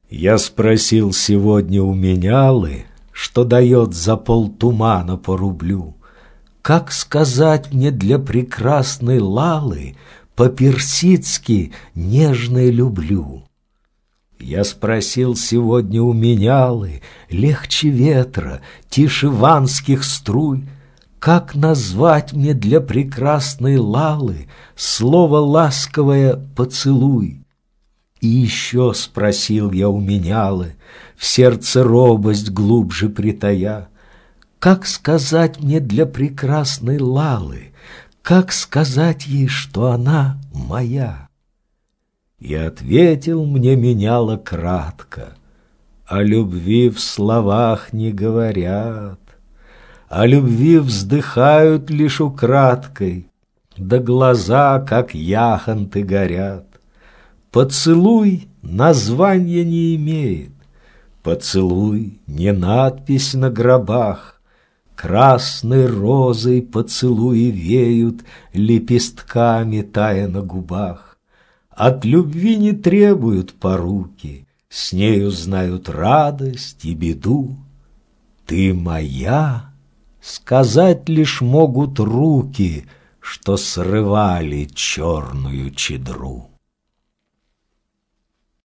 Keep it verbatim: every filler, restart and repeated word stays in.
Я спросил сегодня у менялы, что дает за полтумана по рублю. Как сказать мне для прекрасной Лалы по-персидски нежное люблю? Я спросил сегодня у менялы, легче ветра, тише ванских струй, как назвать мне для прекрасной Лалы слово ласковое «поцелуй»? И еще спросил я у менялы, в сердце робость глубже притая, как сказать мне для прекрасной Лалы, как сказать ей, что она моя? И ответил мне меняла кратко: о любви в словах не говорят, о любви вздыхают лишь украдкой, да глаза, как яхонты, горят. Поцелуй названия не имеет, поцелуй не надпись на гробах, красной розой поцелуи веют, лепестками тая на губах. От любви не требуют поруки, с нею знают радость и беду. Ты моя, сказать лишь могут руки, что срывали черную чедру.